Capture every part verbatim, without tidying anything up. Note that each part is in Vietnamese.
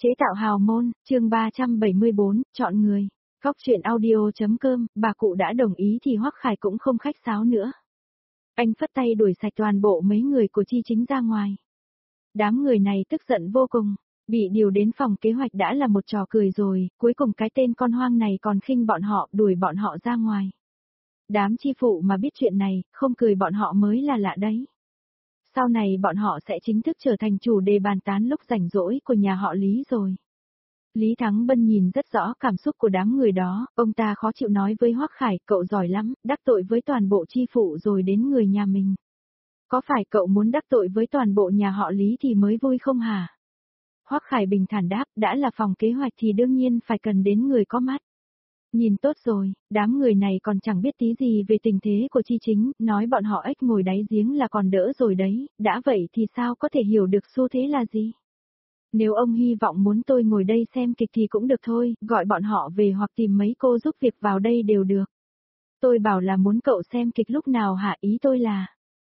Chế tạo hào môn, chương ba trăm bảy mươi bốn, chọn người. Cóc truyện audio.com, bà cụ đã đồng ý thì Hoắc Khải cũng không khách sáo nữa. Anh phất tay đuổi sạch toàn bộ mấy người của Chi Chính ra ngoài. Đám người này tức giận vô cùng, bị điều đến phòng kế hoạch đã là một trò cười rồi, cuối cùng cái tên con hoang này còn khinh bọn họ, đuổi bọn họ ra ngoài. Đám chi phụ mà biết chuyện này, không cười bọn họ mới là lạ đấy. Sau này bọn họ sẽ chính thức trở thành chủ đề bàn tán lúc rảnh rỗi của nhà họ Lý rồi. Lý Thắng Bân nhìn rất rõ cảm xúc của đám người đó, ông ta khó chịu nói với Hoắc Khải, cậu giỏi lắm, đắc tội với toàn bộ chi phụ rồi đến người nhà mình. Có phải cậu muốn đắc tội với toàn bộ nhà họ Lý thì mới vui không hả? Hoắc Khải bình thản đáp, đã là phòng kế hoạch thì đương nhiên phải cần đến người có mắt. Nhìn tốt rồi, đám người này còn chẳng biết tí gì về tình thế của Chi Chính, nói bọn họ ếch ngồi đáy giếng là còn đỡ rồi đấy, đã vậy thì sao có thể hiểu được xu thế là gì? Nếu ông hy vọng muốn tôi ngồi đây xem kịch thì cũng được thôi, gọi bọn họ về hoặc tìm mấy cô giúp việc vào đây đều được. Tôi bảo là muốn cậu xem kịch lúc nào hả, ý tôi là...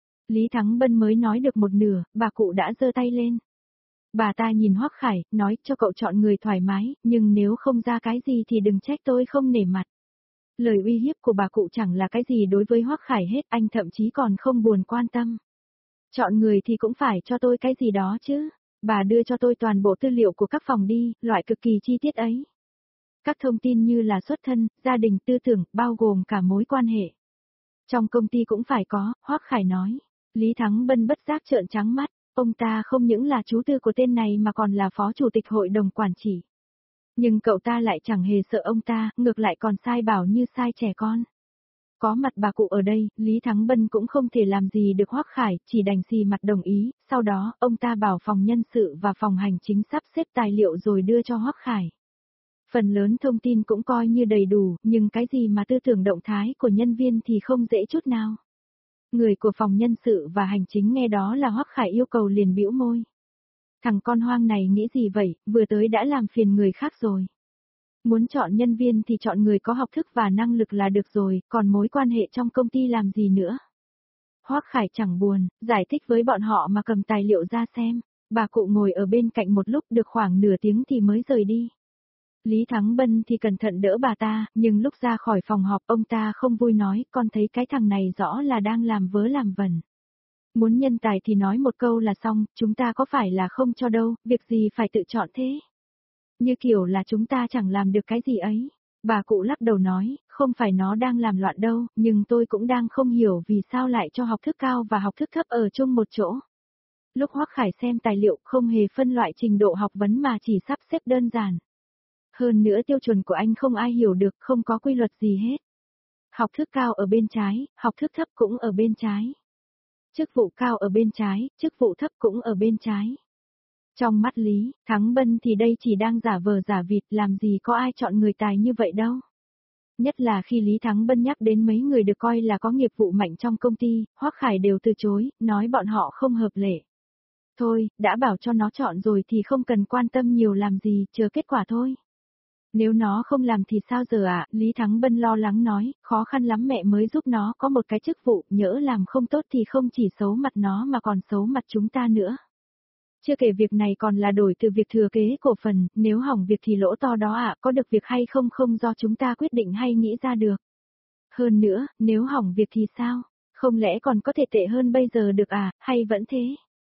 Lý Thắng Bân mới nói được một nửa, bà cụ đã giơ tay lên. Bà ta nhìn Hoắc Khải, nói cho cậu chọn người thoải mái, nhưng nếu không ra cái gì thì đừng trách tôi không nể mặt. Lời uy hiếp của bà cụ chẳng là cái gì đối với Hoắc Khải hết, anh thậm chí còn không buồn quan tâm. Chọn người thì cũng phải cho tôi cái gì đó chứ. Bà đưa cho tôi toàn bộ tư liệu của các phòng đi, loại cực kỳ chi tiết ấy. Các thông tin như là xuất thân, gia đình, tư tưởng, bao gồm cả mối quan hệ. Trong công ty cũng phải có, Hoắc Khải nói. Lý Thắng Bân bất giác trợn trắng mắt. Ông ta không những là chú tư của tên này mà còn là phó chủ tịch hội đồng quản trị. Nhưng cậu ta lại chẳng hề sợ ông ta, ngược lại còn sai bảo như sai trẻ con. Có mặt bà cụ ở đây, Lý Thắng Bân cũng không thể làm gì được Hoắc Khải, chỉ đành xì mặt đồng ý, sau đó, ông ta bảo phòng nhân sự và phòng hành chính sắp xếp tài liệu rồi đưa cho Hoắc Khải. Phần lớn thông tin cũng coi như đầy đủ, nhưng cái gì mà tư tưởng động thái của nhân viên thì không dễ chút nào. Người của phòng nhân sự và hành chính nghe đó là Hoắc Khải yêu cầu liền bĩu môi. Thằng con hoang này nghĩ gì vậy, vừa tới đã làm phiền người khác rồi. Muốn chọn nhân viên thì chọn người có học thức và năng lực là được rồi, còn mối quan hệ trong công ty làm gì nữa. Hoắc Khải chẳng buồn, giải thích với bọn họ mà cầm tài liệu ra xem. Bà cụ ngồi ở bên cạnh một lúc được khoảng nửa tiếng thì mới rời đi. Lý Thắng Bân thì cẩn thận đỡ bà ta, nhưng lúc ra khỏi phòng họp ông ta không vui nói, con thấy cái thằng này rõ là đang làm vớ làm vẩn. Muốn nhân tài thì nói một câu là xong, chúng ta có phải là không cho đâu, việc gì phải tự chọn thế. Như kiểu là chúng ta chẳng làm được cái gì ấy. Bà cụ lắc đầu nói, không phải nó đang làm loạn đâu, nhưng tôi cũng đang không hiểu vì sao lại cho học thức cao và học thức thấp ở chung một chỗ. Lúc Hoắc Khải xem tài liệu không hề phân loại trình độ học vấn mà chỉ sắp xếp đơn giản. Hơn nữa tiêu chuẩn của anh không ai hiểu được, không có quy luật gì hết. Học thức cao ở bên trái, học thức thấp cũng ở bên trái. Chức vụ cao ở bên trái, chức vụ thấp cũng ở bên trái. Trong mắt Lý Thắng Bân thì đây chỉ đang giả vờ giả vịt, làm gì có ai chọn người tài như vậy đâu. Nhất là khi Lý Thắng Bân nhắc đến mấy người được coi là có nghiệp vụ mạnh trong công ty, Hoắc Khải đều từ chối, nói bọn họ không hợp lệ. Thôi, đã bảo cho nó chọn rồi thì không cần quan tâm nhiều làm gì, chờ kết quả thôi. Nếu nó không làm thì sao giờ ạ? À? Lý Thắng Bân lo lắng nói, khó khăn lắm mẹ mới giúp nó có một cái chức vụ, nhỡ làm không tốt thì không chỉ xấu mặt nó mà còn xấu mặt chúng ta nữa. Chưa kể việc này còn là đổi từ việc thừa kế cổ phần, nếu hỏng việc thì lỗ to đó ạ, à, có được việc hay không không do chúng ta quyết định hay nghĩ ra được. Hơn nữa, nếu hỏng việc thì sao? Không lẽ còn có thể tệ hơn bây giờ được à, hay vẫn thế?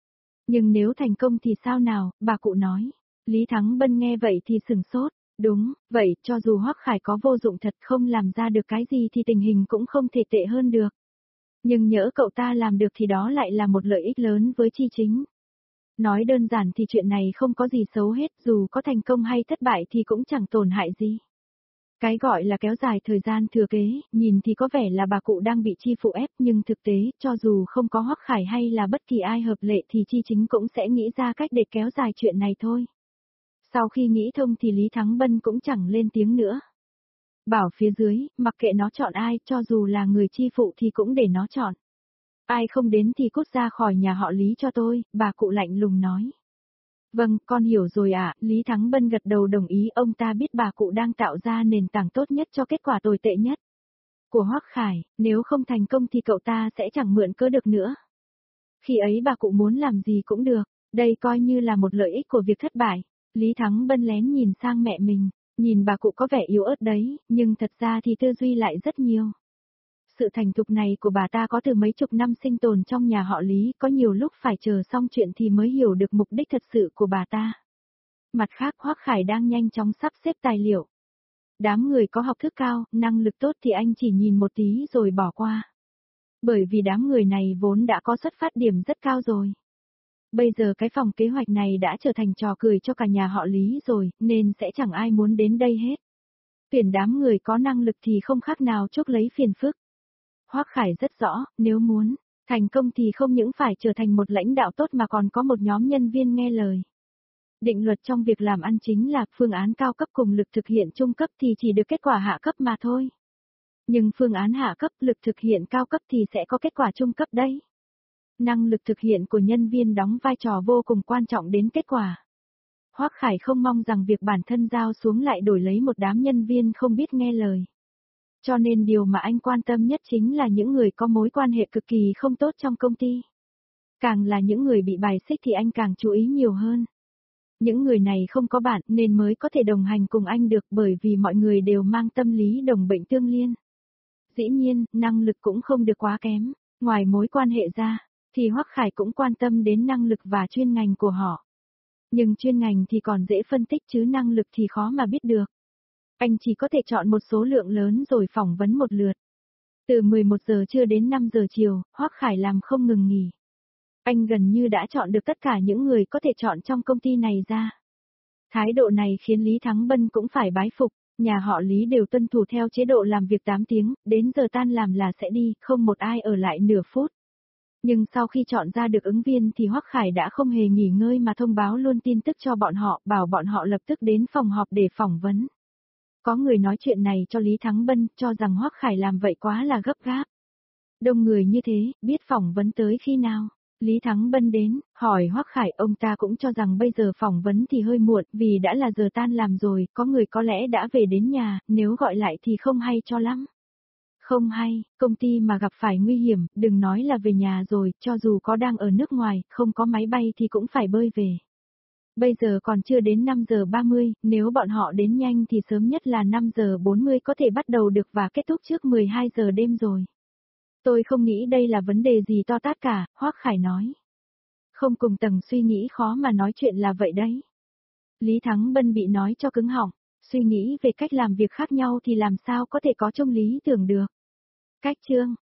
Nhưng nếu thành công thì sao nào, bà cụ nói. Lý Thắng Bân nghe vậy thì sửng sốt. Đúng, vậy, cho dù Hoắc Khải có vô dụng thật không làm ra được cái gì thì tình hình cũng không thể tệ hơn được. Nhưng nhỡ cậu ta làm được thì đó lại là một lợi ích lớn với Chi Chính. Nói đơn giản thì chuyện này không có gì xấu hết, dù có thành công hay thất bại thì cũng chẳng tổn hại gì. Cái gọi là kéo dài thời gian thừa kế, nhìn thì có vẻ là bà cụ đang bị chi phụ ép, nhưng thực tế, cho dù không có Hoắc Khải hay là bất kỳ ai hợp lệ thì Chi Chính cũng sẽ nghĩ ra cách để kéo dài chuyện này thôi. Sau khi nghĩ thông thì Lý Thắng Bân cũng chẳng lên tiếng nữa. Bảo phía dưới, mặc kệ nó chọn ai, cho dù là người chi phụ thì cũng để nó chọn. Ai không đến thì cút ra khỏi nhà họ Lý cho tôi, bà cụ lạnh lùng nói. Vâng, con hiểu rồi ạ, à. Lý Thắng Bân gật đầu đồng ý, ông ta biết bà cụ đang tạo ra nền tảng tốt nhất cho kết quả tồi tệ nhất của Hoắc Khải, nếu không thành công thì cậu ta sẽ chẳng mượn cớ được nữa. Khi ấy bà cụ muốn làm gì cũng được, đây coi như là một lợi ích của việc thất bại. Lý Thắng Bân lén nhìn sang mẹ mình, nhìn bà cụ có vẻ yếu ớt đấy, nhưng thật ra thì tư duy lại rất nhiều. Sự thành thục này của bà ta có từ mấy chục năm sinh tồn trong nhà họ Lý, có nhiều lúc phải chờ xong chuyện thì mới hiểu được mục đích thật sự của bà ta. Mặt khác Hoắc Khải đang nhanh chóng sắp xếp tài liệu. Đám người có học thức cao, năng lực tốt thì anh chỉ nhìn một tí rồi bỏ qua. Bởi vì đám người này vốn đã có xuất phát điểm rất cao rồi. Bây giờ cái phòng kế hoạch này đã trở thành trò cười cho cả nhà họ Lý rồi, nên sẽ chẳng ai muốn đến đây hết. Tuyển đám người có năng lực thì không khác nào chuốc lấy phiền phức. Hoắc Khải rất rõ, nếu muốn thành công thì không những phải trở thành một lãnh đạo tốt mà còn có một nhóm nhân viên nghe lời. Định luật trong việc làm ăn chính là phương án cao cấp cùng lực thực hiện trung cấp thì chỉ được kết quả hạ cấp mà thôi. Nhưng phương án hạ cấp lực thực hiện cao cấp thì sẽ có kết quả trung cấp đấy. Năng lực thực hiện của nhân viên đóng vai trò vô cùng quan trọng đến kết quả. Hoắc Khải không mong rằng việc bản thân giao xuống lại đổi lấy một đám nhân viên không biết nghe lời. Cho nên điều mà anh quan tâm nhất chính là những người có mối quan hệ cực kỳ không tốt trong công ty. Càng là những người bị bài xích thì anh càng chú ý nhiều hơn. Những người này không có bạn nên mới có thể đồng hành cùng anh được bởi vì mọi người đều mang tâm lý đồng bệnh tương liên. Dĩ nhiên, năng lực cũng không được quá kém. Ngoài mối quan hệ ra, thì Hoắc Khải cũng quan tâm đến năng lực và chuyên ngành của họ. Nhưng chuyên ngành thì còn dễ phân tích chứ năng lực thì khó mà biết được. Anh chỉ có thể chọn một số lượng lớn rồi phỏng vấn một lượt. Từ mười một giờ trưa đến năm giờ chiều, Hoắc Khải làm không ngừng nghỉ. Anh gần như đã chọn được tất cả những người có thể chọn trong công ty này ra. Thái độ này khiến Lý Thắng Bân cũng phải bái phục, nhà họ Lý đều tuân thủ theo chế độ làm việc tám tiếng, đến giờ tan làm là sẽ đi, không một ai ở lại nửa phút. Nhưng sau khi chọn ra được ứng viên thì Hoắc Khải đã không hề nghỉ ngơi mà thông báo luôn tin tức cho bọn họ, bảo bọn họ lập tức đến phòng họp để phỏng vấn. Có người nói chuyện này cho Lý Thắng Bân, cho rằng Hoắc Khải làm vậy quá là gấp gáp. Đông người như thế, biết phỏng vấn tới khi nào? Lý Thắng Bân đến, hỏi Hoắc Khải, ông ta cũng cho rằng bây giờ phỏng vấn thì hơi muộn, vì đã là giờ tan làm rồi, có người có lẽ đã về đến nhà, nếu gọi lại thì không hay cho lắm. Không hay, công ty mà gặp phải nguy hiểm, đừng nói là về nhà rồi, cho dù có đang ở nước ngoài, không có máy bay thì cũng phải bơi về. Bây giờ còn chưa đến năm giờ ba mươi, nếu bọn họ đến nhanh thì sớm nhất là năm giờ bốn mươi có thể bắt đầu được và kết thúc trước mười hai giờ đêm rồi. Tôi không nghĩ đây là vấn đề gì to tát cả, Hoắc Khải nói. Không cùng tầng suy nghĩ khó mà nói chuyện là vậy đấy. Lý Thắng Bân bị nói cho cứng họng, suy nghĩ về cách làm việc khác nhau thì làm sao có thể có chung lý tưởng được. Cách chương